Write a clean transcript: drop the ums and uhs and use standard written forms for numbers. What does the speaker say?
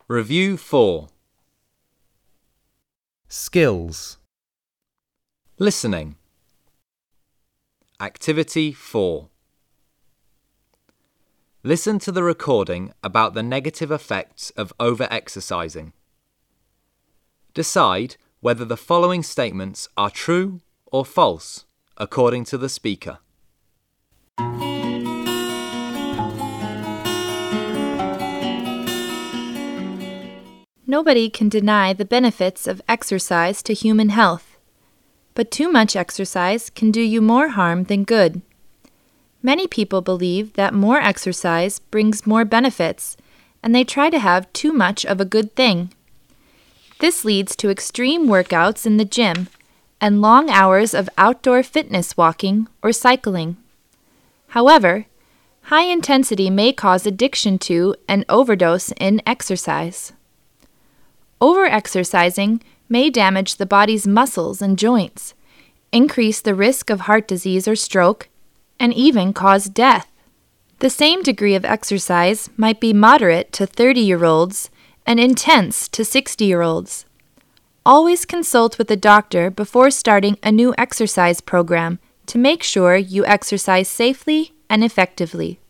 Review 4. Skills. Listening. Activity 4. Listen to the recording about the negative effects of over-exercising. Decide whether the following statements are true or false according to the speaker. Nobody can deny the benefits of exercise to human health, but too much exercise can do you more harm than good. Many people believe that more exercise brings more benefits, and they try to have too much of a good thing. This leads to extreme workouts in the gym and long hours of outdoor fitness walking or cycling. However, high intensity may cause addiction to and overdose in exercise. Over-exercising may damage the body's muscles and joints, increase the risk of heart disease or stroke, and even cause death. The same degree of exercise might be moderate to 30-year-olds and intense to 60-year-olds. Always consult with a doctor before starting a new exercise program to make sure you exercise safely and effectively.